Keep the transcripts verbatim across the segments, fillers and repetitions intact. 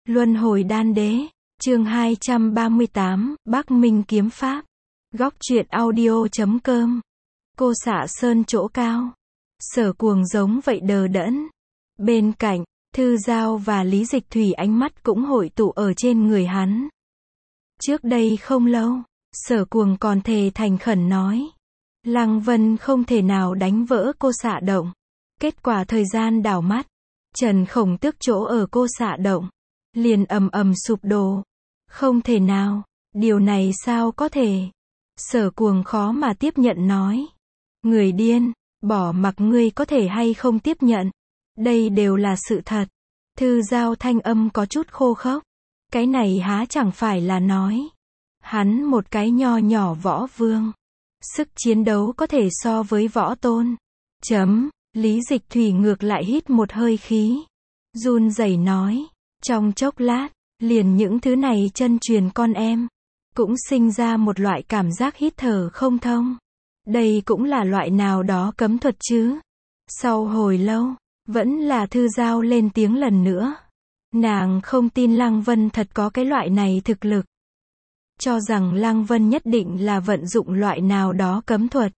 Luân hồi đan đế, chương hai trăm ba mươi tám, Bắc Minh kiếm pháp. Góc truyện audio chấm com. Cô xạ sơn chỗ cao. Sở Cuồng giống vậy đờ đẫn. Bên cạnh, Thư Giao và Lý Dịch Thủy ánh mắt cũng hội tụ ở trên người hắn. Trước đây không lâu, Sở Cuồng còn thề thành khẩn nói. Lăng Vân không thể nào đánh vỡ cô xạ động. Kết quả thời gian đảo mắt. Trần Khổng Tước chỗ ở cô xạ động. Liền ầm ầm sụp đổ. Không thể nào, điều này sao có thể? Sở Cuồng khó mà tiếp nhận nói. Người điên, bỏ mặc ngươi có thể hay không tiếp nhận. Đây đều là sự thật. Thư Giao thanh âm có chút khô khốc. Cái này há chẳng phải là nói. Hắn một cái nho nhỏ võ vương. Sức chiến đấu có thể so với võ tôn. Chấm, Lý Dịch Thủy ngược lại hít một hơi khí. Run rẩy nói. Trong chốc lát, liền những thứ này chân truyền con em. Cũng sinh ra một loại cảm giác hít thở không thông. Đây cũng là loại nào đó cấm thuật chứ. Sau hồi lâu, vẫn là Thư Giao lên tiếng lần nữa. Nàng không tin Lăng Vân thật có cái loại này thực lực. Cho rằng Lăng Vân nhất định là vận dụng loại nào đó cấm thuật.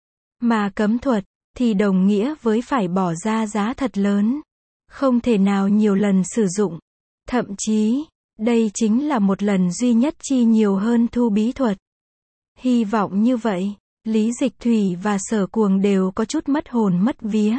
Mà cấm thuật, thì đồng nghĩa với phải bỏ ra giá thật lớn. Không thể nào nhiều lần sử dụng. Thậm chí, đây chính là một lần duy nhất chi nhiều hơn thu bí thuật. Hy vọng như vậy, Lý Dịch Thủy và Sở Cuồng đều có chút mất hồn mất vía.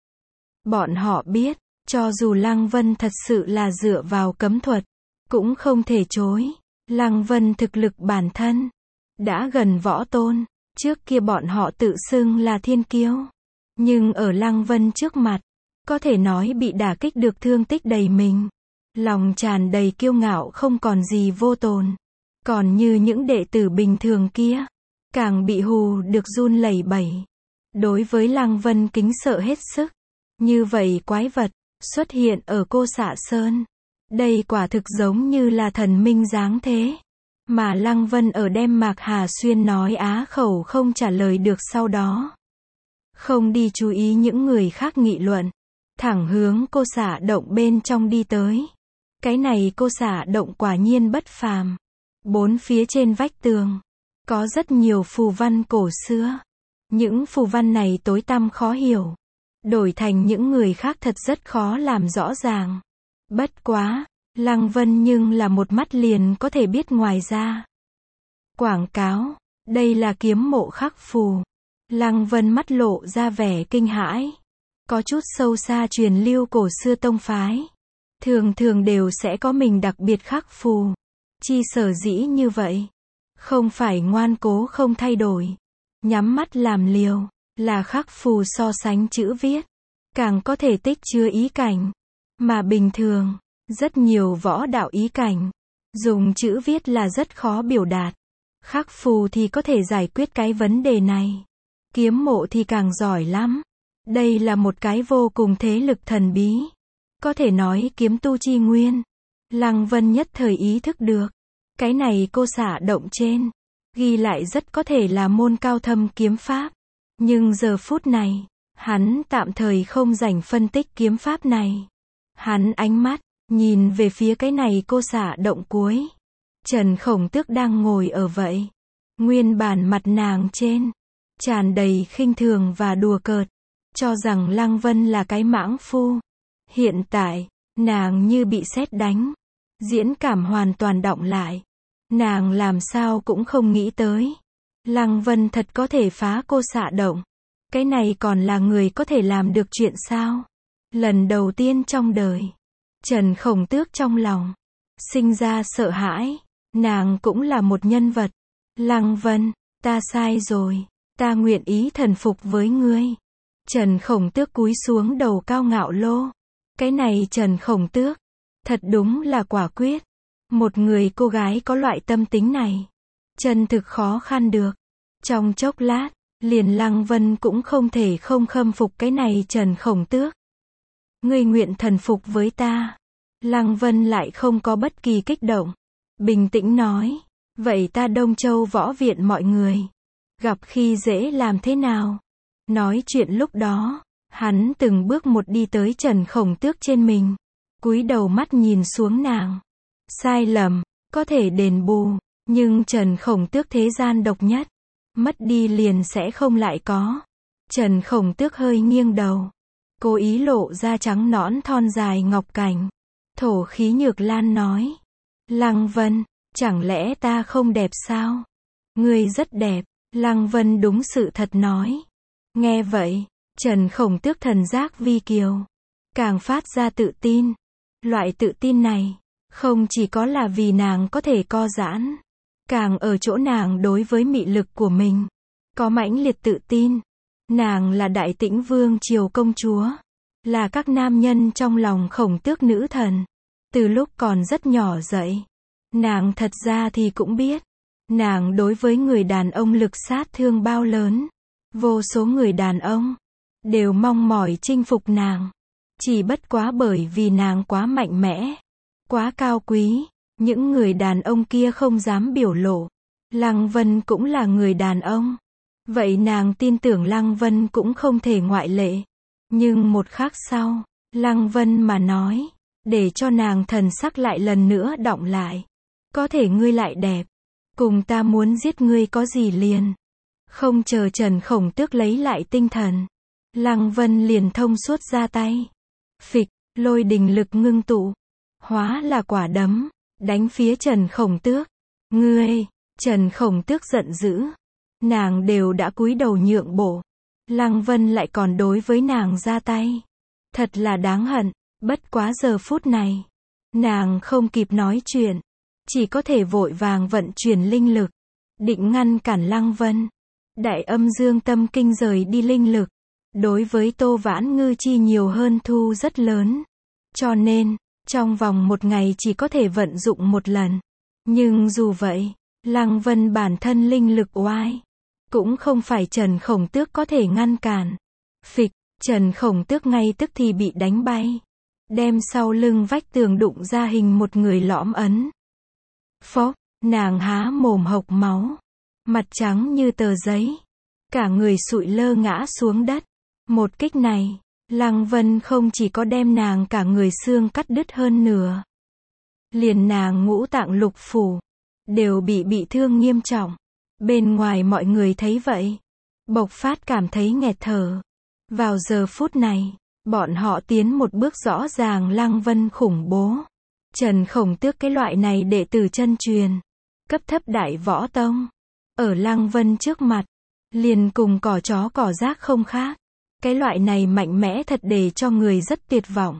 Bọn họ biết, cho dù Lăng Vân thật sự là dựa vào cấm thuật, cũng không thể chối. Lăng Vân thực lực bản thân, đã gần võ tôn, trước kia bọn họ tự xưng là thiên kiêu. Nhưng ở Lăng Vân trước mặt, có thể nói bị đả kích được thương tích đầy mình. Lòng tràn đầy kiêu ngạo không còn gì vô tồn. Còn như những đệ tử bình thường kia, càng bị hù được run lẩy bẩy. Đối với Lăng Vân kính sợ hết sức. Như vậy quái vật, xuất hiện ở cô xạ sơn. Đây quả thực giống như là thần minh dáng thế. Mà Lăng Vân ở đem Mạc Hà Xuyên nói á khẩu không trả lời được sau đó. Không đi chú ý những người khác nghị luận. Thẳng hướng cô xạ động bên trong đi tới. Cái này cô xạ động quả nhiên bất phàm. Bốn phía trên vách tường, có rất nhiều phù văn cổ xưa. Những phù văn này tối tăm khó hiểu. Đổi thành những người khác thật rất khó làm rõ ràng. Bất quá, Lăng Vân nhưng là một mắt liền có thể biết ngoài ra. Quảng cáo, đây là kiếm mộ khắc phù. Lăng Vân mắt lộ ra vẻ kinh hãi. Có chút sâu xa truyền lưu cổ xưa tông phái. Thường thường đều sẽ có mình đặc biệt khắc phù. Chi sở dĩ như vậy. Không phải ngoan cố không thay đổi. Nhắm mắt làm liều. Là khắc phù so sánh chữ viết. Càng có thể tích chứa ý cảnh. Mà bình thường, rất nhiều võ đạo ý cảnh. Dùng chữ viết là rất khó biểu đạt. Khắc phù thì có thể giải quyết cái vấn đề này. Kiếm mộ thì càng giỏi lắm. Đây là một cái vô cùng thế lực thần bí. Có thể nói kiếm tu chi nguyên. Lăng Vân nhất thời ý thức được. Cái này cô xạ động trên. Ghi lại rất có thể là môn cao thâm kiếm pháp. Nhưng giờ phút này, hắn tạm thời không rảnh phân tích kiếm pháp này. Hắn ánh mắt, nhìn về phía cái này cô xạ động cuối. Trần Khổng Tước đang ngồi ở vậy. Nguyên bản mặt nàng trên, tràn đầy khinh thường và đùa cợt. Cho rằng Lăng Vân là cái mãng phu. Hiện tại, nàng như bị sét đánh. Diễn cảm hoàn toàn đọng lại. Nàng làm sao cũng không nghĩ tới. Lăng Vân thật có thể phá cô xạ động. Cái này còn là người có thể làm được chuyện sao? Lần đầu tiên trong đời. Trần Khổng Tước trong lòng. Sinh ra sợ hãi. Nàng cũng là một nhân vật. Lăng Vân, ta sai rồi. Ta nguyện ý thần phục với ngươi. Trần Khổng Tước cúi xuống đầu cao ngạo lô. Cái này Trần Khổng Tước. Thật đúng là quả quyết. Một người cô gái có loại tâm tính này. Chân thực khó khăn được. Trong chốc lát, liền Lăng Vân cũng không thể không khâm phục cái này Trần Khổng Tước. Ngươi nguyện thần phục với ta. Lăng Vân lại không có bất kỳ kích động. Bình tĩnh nói. Vậy ta Đông Châu võ viện mọi người. Gặp khi dễ làm thế nào? Nói chuyện lúc đó, hắn từng bước một đi tới Trần Khổng Tước trên mình. cúi đầu mắt nhìn xuống nàng. Sai lầm, có thể đền bù, nhưng Trần Khổng Tước thế gian độc nhất. Mất đi liền sẽ không lại có. Trần Khổng Tước hơi nghiêng đầu. Cố ý lộ ra trắng nõn thon dài ngọc cảnh. Thổ khí Nhược Lan nói. Lăng Vân, chẳng lẽ ta không đẹp sao? Ngươi rất đẹp, Lăng Vân đúng sự thật nói. Nghe vậy, Trần Khổng Tước thần giác vi kiều. Càng phát ra tự tin. Loại tự tin này, không chỉ có là vì nàng có thể co giãn. Càng ở chỗ nàng đối với mị lực của mình. Có mãnh liệt tự tin. Nàng là Đại Tĩnh Vương Triều công chúa. Là các nam nhân trong lòng Khổng Tước nữ thần. Từ lúc còn rất nhỏ dậy. Nàng thật ra thì cũng biết. Nàng đối với người đàn ông lực sát thương bao lớn. Vô số người đàn ông. Đều mong mỏi chinh phục nàng. Chỉ bất quá bởi vì nàng quá mạnh mẽ. Quá cao quý. Những người đàn ông kia không dám biểu lộ. Lăng Vân cũng là người đàn ông. Vậy nàng tin tưởng Lăng Vân cũng không thể ngoại lệ. Nhưng một khắc sau, Lăng Vân mà nói. Để cho nàng thần sắc lại lần nữa đọng lại. Có thể ngươi lại đẹp. Cùng ta muốn giết ngươi có gì liền. Không chờ Trần Khổng Tước lấy lại tinh thần. Lăng Vân liền thông suốt ra tay. Phịch, lôi đình lực ngưng tụ. Hóa là quả đấm. Đánh phía Trần Khổng Tước. Ngươi, Trần Khổng Tước giận dữ. Nàng đều đã cúi đầu nhượng bộ. Lăng Vân lại còn đối với nàng ra tay. Thật là đáng hận. Bất quá giờ phút này. Nàng không kịp nói chuyện. Chỉ có thể vội vàng vận chuyển linh lực. Định ngăn cản Lăng Vân. Đại Âm Dương Tâm Kinh rời đi linh lực. Đối với Tô Vãn Ngư chi nhiều hơn thu rất lớn. Cho nên, trong vòng một ngày chỉ có thể vận dụng một lần. Nhưng dù vậy, Lăng Vân bản thân linh lực oai. Cũng không phải Trần Khổng Tước có thể ngăn cản. Phịch, Trần Khổng Tước ngay tức thì bị đánh bay. Đem sau lưng vách tường đụng ra hình một người lõm ấn. Phốc, nàng há mồm hộc máu. Mặt trắng như tờ giấy. Cả người sụi lơ ngã xuống đất. Một kích này, Lăng Vân không chỉ có đem nàng cả người xương cắt đứt hơn nửa. Liền nàng ngũ tạng lục phủ. Đều bị bị thương nghiêm trọng. Bên ngoài mọi người thấy vậy. Bộc phát cảm thấy nghẹt thở. Vào giờ phút này, bọn họ tiến một bước rõ ràng Lăng Vân khủng bố. Trần Khổng Tước cái loại này đệ tử chân truyền. Cấp thấp đại võ tông. Ở Lăng Vân trước mặt. Liền cùng cỏ chó cỏ rác không khác. Cái loại này mạnh mẽ thật để cho người rất tuyệt vọng.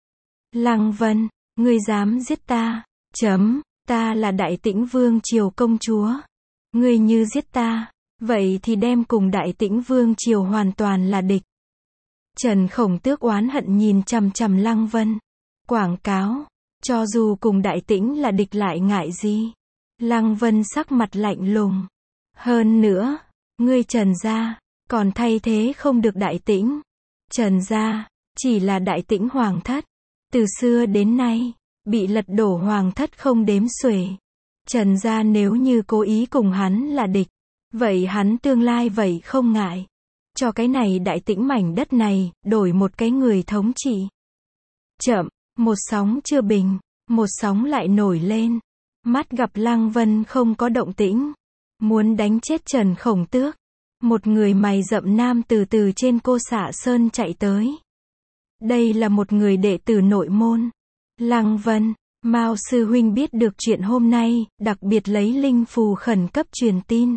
Lăng Vân, ngươi dám giết ta. Chấm, ta là Đại Tĩnh Vương Triều công chúa. Ngươi như giết ta, vậy thì đem cùng Đại Tĩnh Vương Triều hoàn toàn là địch. Trần Khổng Tước oán hận nhìn chằm chằm Lăng Vân. Quảng cáo, cho dù cùng Đại Tĩnh là địch lại ngại gì. Lăng Vân sắc mặt lạnh lùng. Hơn nữa, ngươi Trần gia, còn thay thế không được Đại Tĩnh. Trần gia, chỉ là Đại Tĩnh hoàng thất. Từ xưa đến nay, bị lật đổ hoàng thất không đếm xuể. Trần gia nếu như cố ý cùng hắn là địch, vậy hắn tương lai vậy không ngại. Cho cái này Đại Tĩnh mảnh đất này, đổi một cái người thống trị. Chậm, một sóng chưa bình, một sóng lại nổi lên. Mắt gặp Lăng Vân không có động tĩnh. Muốn đánh chết Trần Khổng Tước. Một người mày rậm nam từ từ trên Cô Xạ Sơn chạy tới. Đây là một người đệ tử nội môn. Lăng Vân, Mao sư huynh biết được chuyện hôm nay, đặc biệt lấy linh phù khẩn cấp truyền tin.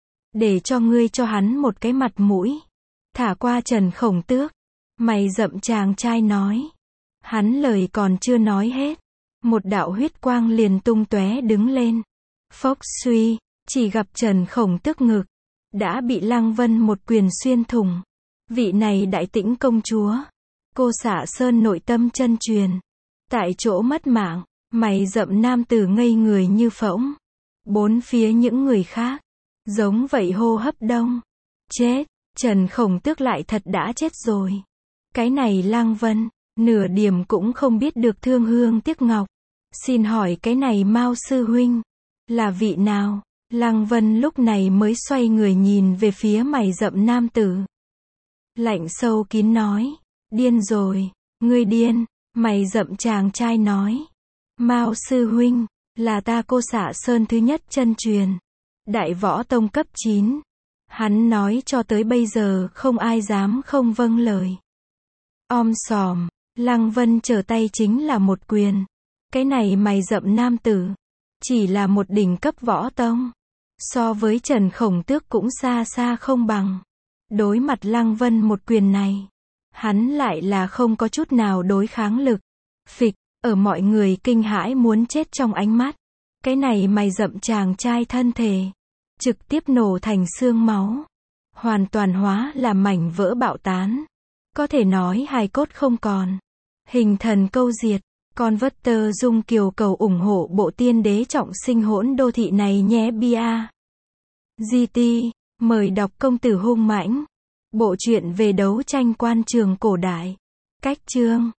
Để cho ngươi cho hắn một cái mặt mũi. Thả qua Trần Khổng Tước. Mày rậm chàng trai nói. Hắn lời còn chưa nói hết. Một đạo huyết quang liền tung tóe đứng lên. Phốc suy, chỉ gặp Trần Khổng Tước ngực. Đã bị Lăng Vân một quyền xuyên thủng. Vị này Đại Tĩnh công chúa. Cô Xạ Sơn nội tâm chân truyền. Tại chỗ mất mạng, mày rậm nam tử ngây người như phỗng. Bốn phía những người khác. Giống vậy hô hấp đông. Chết, Trần Khổng Tước lại thật đã chết rồi. Cái này Lăng Vân, nửa điểm cũng không biết được thương hương tiếc ngọc. Xin hỏi cái này Mao sư huynh, là vị nào? Lăng Vân lúc này mới xoay người nhìn về phía mày rậm nam tử. Lạnh sâu kín nói, điên rồi, ngươi điên. Mày rậm chàng trai nói. Mao sư huynh, là ta Cô Xạ Sơn thứ nhất chân truyền. Đại võ tông cấp chín. Hắn nói cho tới bây giờ không ai dám không vâng lời. Om sòm, Lăng Vân trở tay chính là một quyền. Cái này mày rậm nam tử. Chỉ là một đỉnh cấp võ tông. So với Trần Khổng Tước cũng xa xa không bằng. Đối mặt Lăng Vân một quyền này. Hắn lại là không có chút nào đối kháng lực. Phịch, ở mọi người kinh hãi muốn chết trong ánh mắt. Cái này mày rậm chàng trai thân thể. Trực tiếp nổ thành xương máu. Hoàn toàn hóa là mảnh vỡ bạo tán. Có thể nói hài cốt không còn. Hình thần câu diệt. Con vất tơ dung kiều cầu ủng hộ bộ tiên đế trọng sinh hỗn đô thị này nhé bia. giê tê, mời đọc Công tử hung mãnh. Bộ truyện về đấu tranh quan trường cổ đại. Cách chương